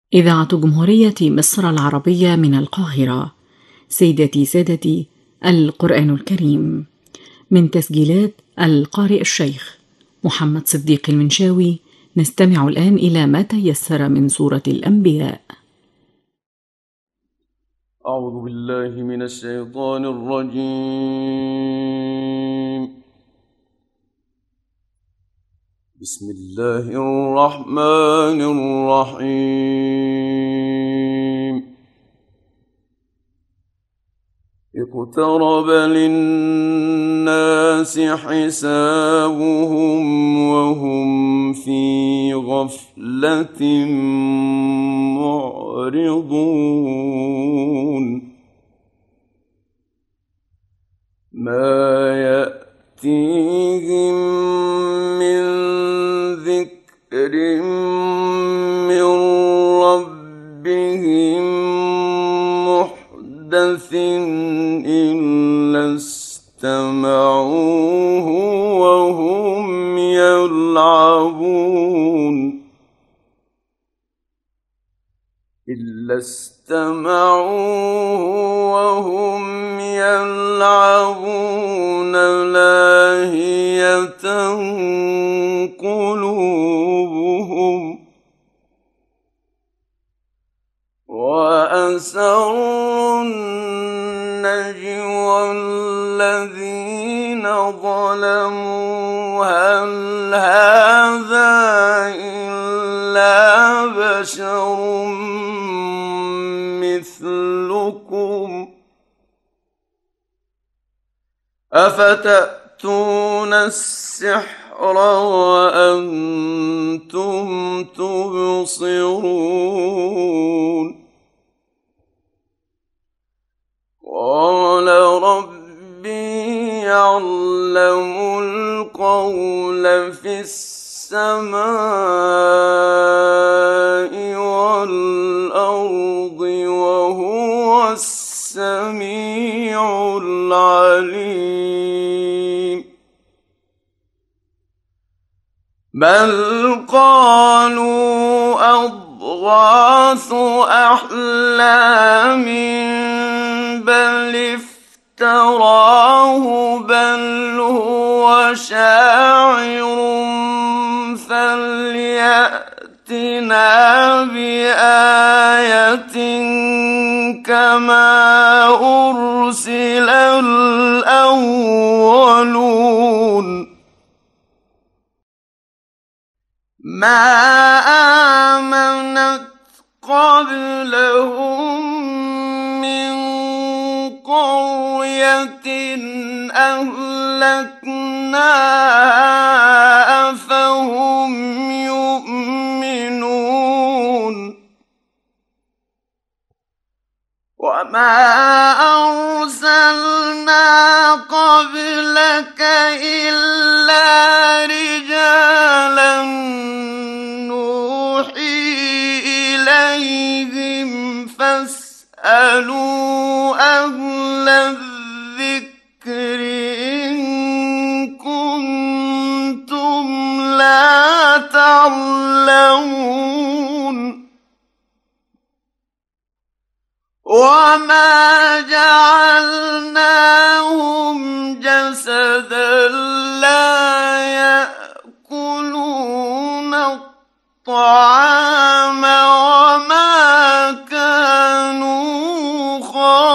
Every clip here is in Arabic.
إذاعة جمهورية مصر العربية من القاهرة. سيدتي سادتي، القرآن الكريم من تسجيلات القارئ الشيخ محمد صديق المنشاوي. نستمع الآن إلى ما تيسر من سورة الأنبياء. أعوذ بالله من الشيطان الرجيم. بسم الله الرحمن الرحيم. اقترب للناس حسابهم وهم في غفلة معرضون. ما يأتيهم من ذكر من ربهم محدث إلا استمعوه وهم يلعبون لاهية قلوبهم وأسروا النجوى الذين ظلموا هل هذا إلا بشر مثلكم أفتأتون السحر وأنتم تبصرون. قال ربي يعلم القول في السماء والأرض وهو السميع العليم. بل قالوا أضغاث أحلام بل افتراه بل هو شاعر فليأتنا بآية كما أرسل الأولون. ما آمنت قبلهم من قرية أهلكناها أفهم يؤمنون. وما أرسلنا قبلك إلا رجالا نوحي إليهم فاسألوا أهل الذكر إن كنتم لا تعلمون. وما جعلناهم جسدا لا يأكلون الطعام وما كانوا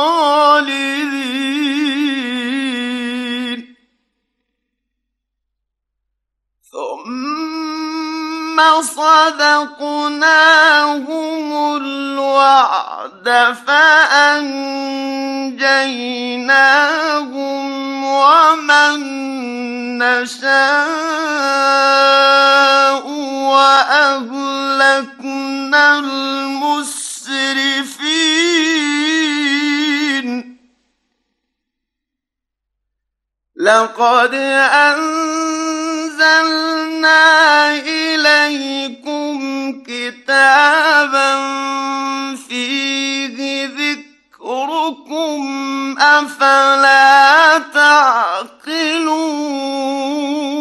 خالدين. ثم صدقناهم الوعد فأنجيناهم ومن نشاء وأهلكنا المسرفين. لقد أنزلنا إليكم كتابا فيه ذكركم أفلا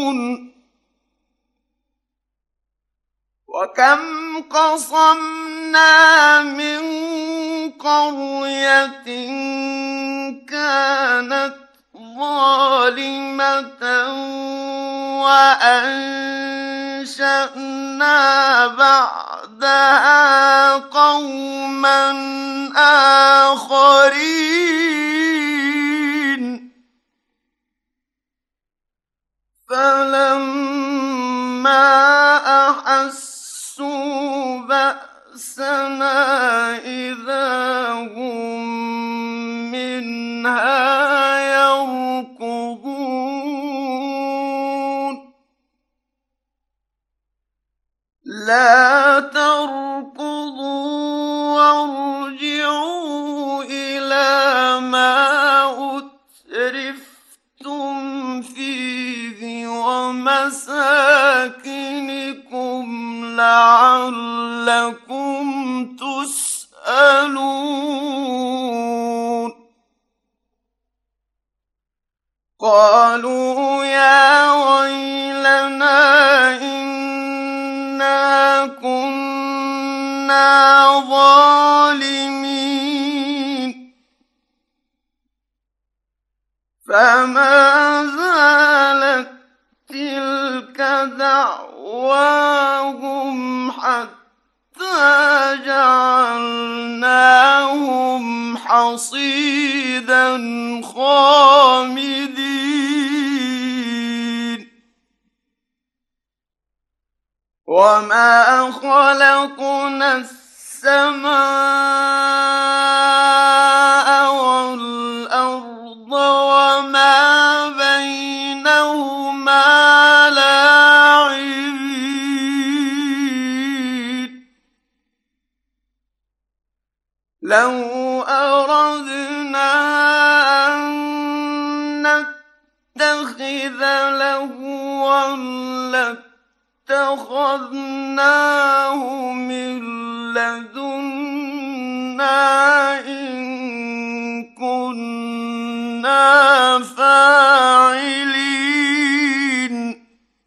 تعقلون. وكم قصمنا من قرية كانت ظالمة وأنشأنا بعدها قوما آخرين فلما أحسوا بأسنا إذا هم منها يركضون لا تركضوا وارجعوا إلى ما أترفتم فيه ومساكنكم لعلكم تسألون قالوا يا ويلنا إنا كنا ظالمين فما زالت تلك دعواهم حتى جعلناهم حصيدا خامدين وما خلقنا السماء والأرض وما بينهما لاعبين لو أردنا أن نتخذ لهوا لاتخذناه من لدنا إن كنا فاعلين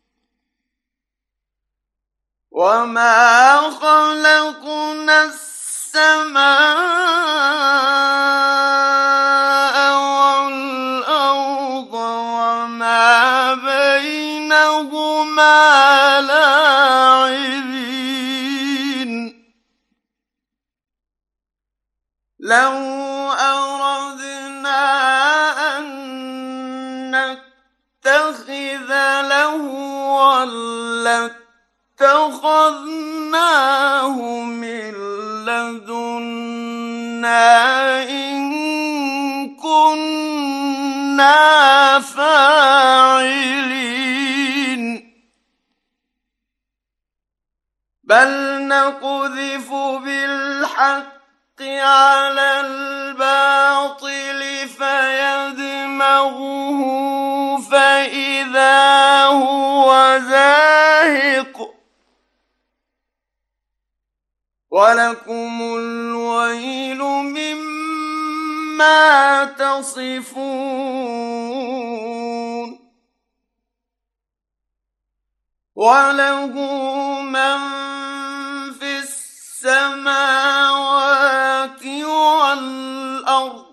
وما خلقنا السماء والأرض وما بينهما لاعبين لو أردنا أن نتخذ لهوا لاتخذناه من لدنا إن كنا فاعلين بل نقذف بالحق على الباطل فيدمغه فإذا هو زاهق ولكم الويل مما تصفون وله من في السماوات والأرض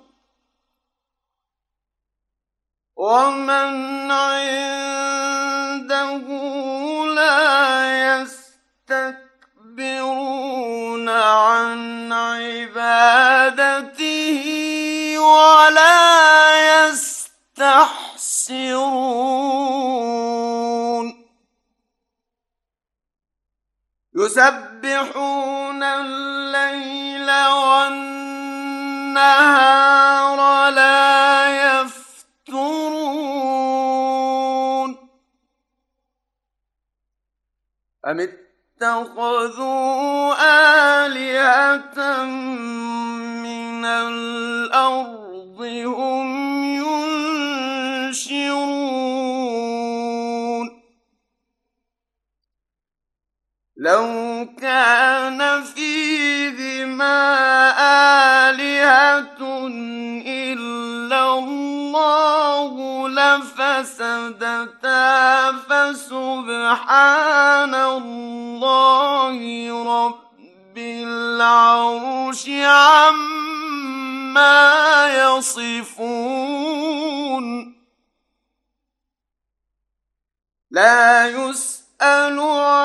ومن عنده لا يستكبرون عن عبادته ولا يستحسرون يسبحون الليل والنهار لا يفترون أم اتخذوا آلهة من الأرض هم ينشرون لو كان فيهما آلهة إلا الله لفسدتا فسبحان الله رب العالمين العرش عما يصفون لا يسأل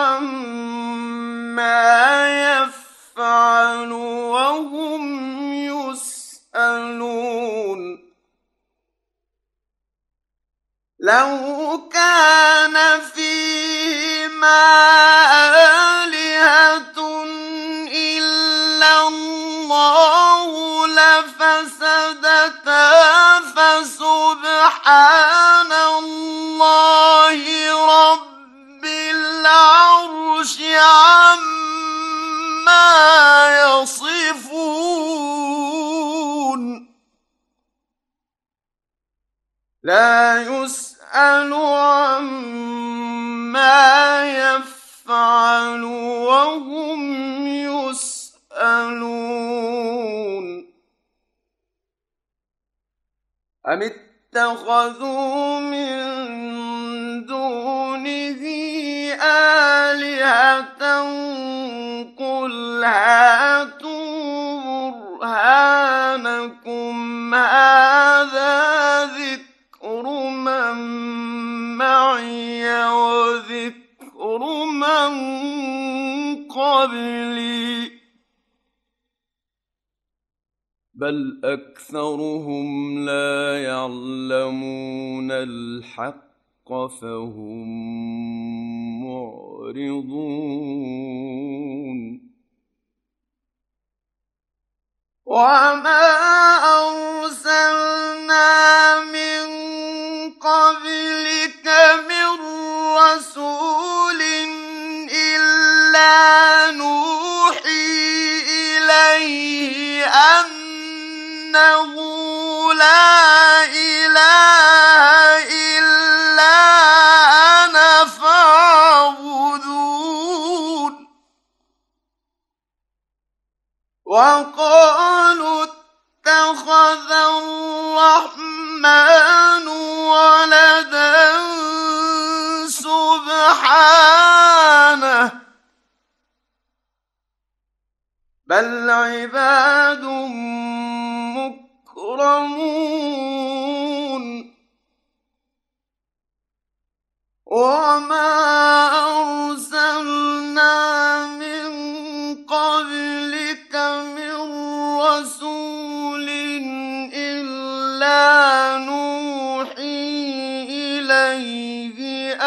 عما يفعل وهم يسألون لو كان فيهما آلهة إلا الله لفسدتا فسبحان الله رب العرش عما يصفون لا يسأل عما يفعل وهم يسألون أم اتخذوا من دونه آلهة قل هاتوا برهانكم هذا ذكر من معي وذكر من قبلي بل أكثرهم لا يعلمون الحق فهم معرضون وما أرسلنا من قبلك من رسول إلا نوحي إليه أنه لا إله إلا أنا فاعبدون وقالوا اتخذ الرحمن ولدا سبحانه بل عباد مكرمون وما أرسلنا من قبلك من رسول إلا نوحي إليه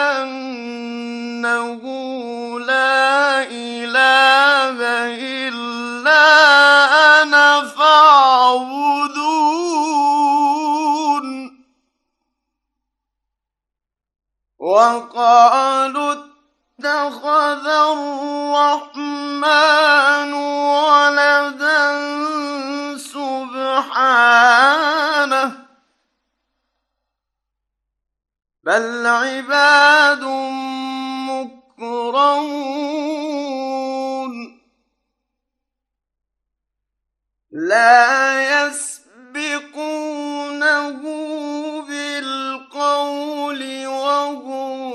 أنه لا إله إلا أنا فاعبدون وقالوا اتخذ الرحمن ولدا سبحانه بل عباد مكرمون لا يسبقونه بالقول وهم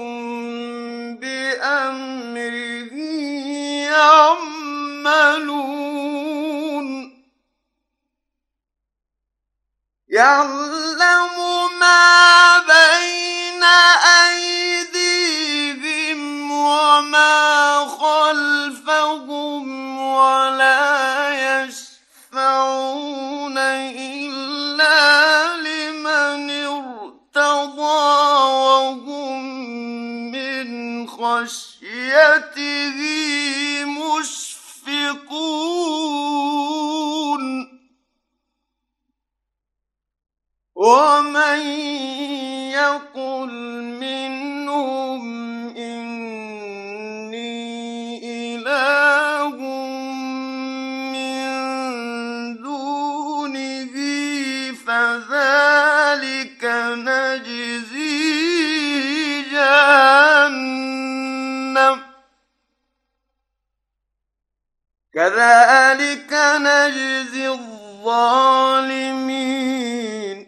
بأمره يعملون يعلم ما بين أيديهم وما خلفهم ولا يشفعون إلا لمن ارتضى وهم من خشيته مشفقون ومن يقل منهم إني إله من دونه فذلك نجزيه جهنم كذلك نجزي الظالمين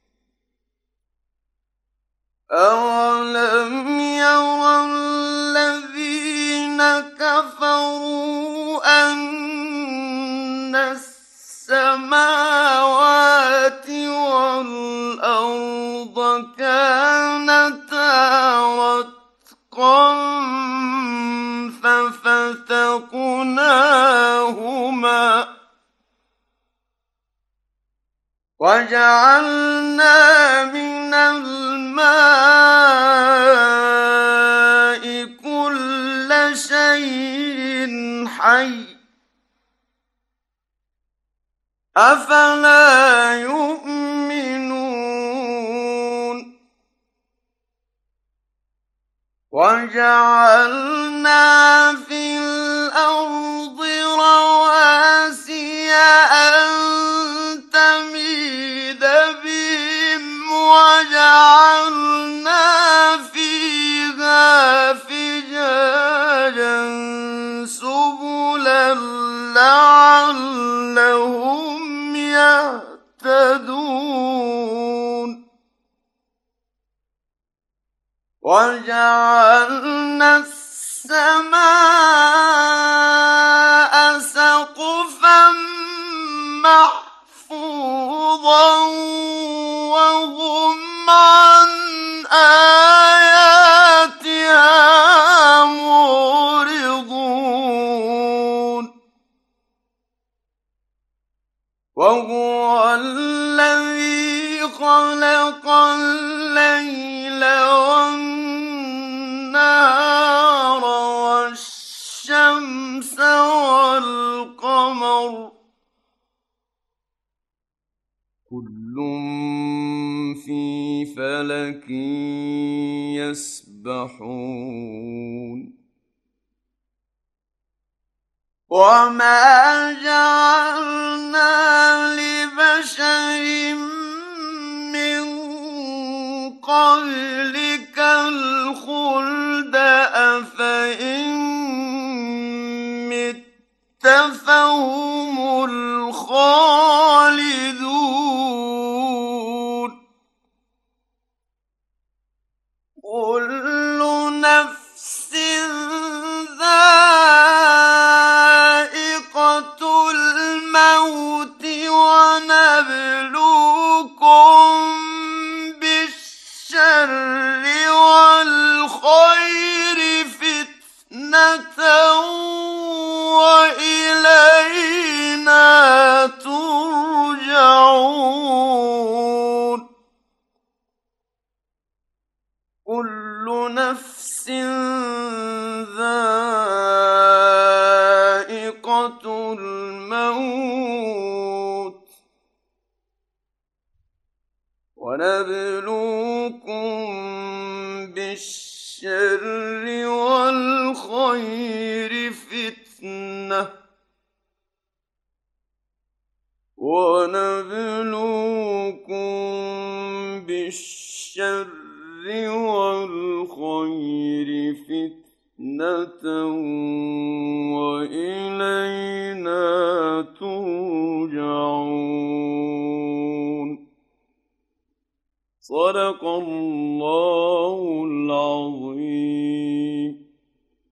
أولم يرى الذين كفروا أن السماوات والأرض كانتا رتقا ففتقناهما وجعلنا من الماء كل شيء حي أفلا يؤمنون وجعلنا في الأرض رواسي أن تميد بهم وجعلنا فيها فجاجا سبلا لعلهم يهتدون وجعلنا السماء سقفا محفوظا وهم عن آياتها معرضون وهو الذي خلق الليل والنهار والشمس والقمر كل في فلك يسبحون وما جعلنا لبشر من قبلك الخلد أفإن مت فهم الخالدون كل نفس ذائقة الموت ونبلوكم بالشر والخير فتنة وإلينا ترجعون كل نفس ذائقة الموت ونبلوكم بالشر والخير فتنة ونبلوكم بالشر والخير فتنة وإلينا ترجعون صدق الله العظيم.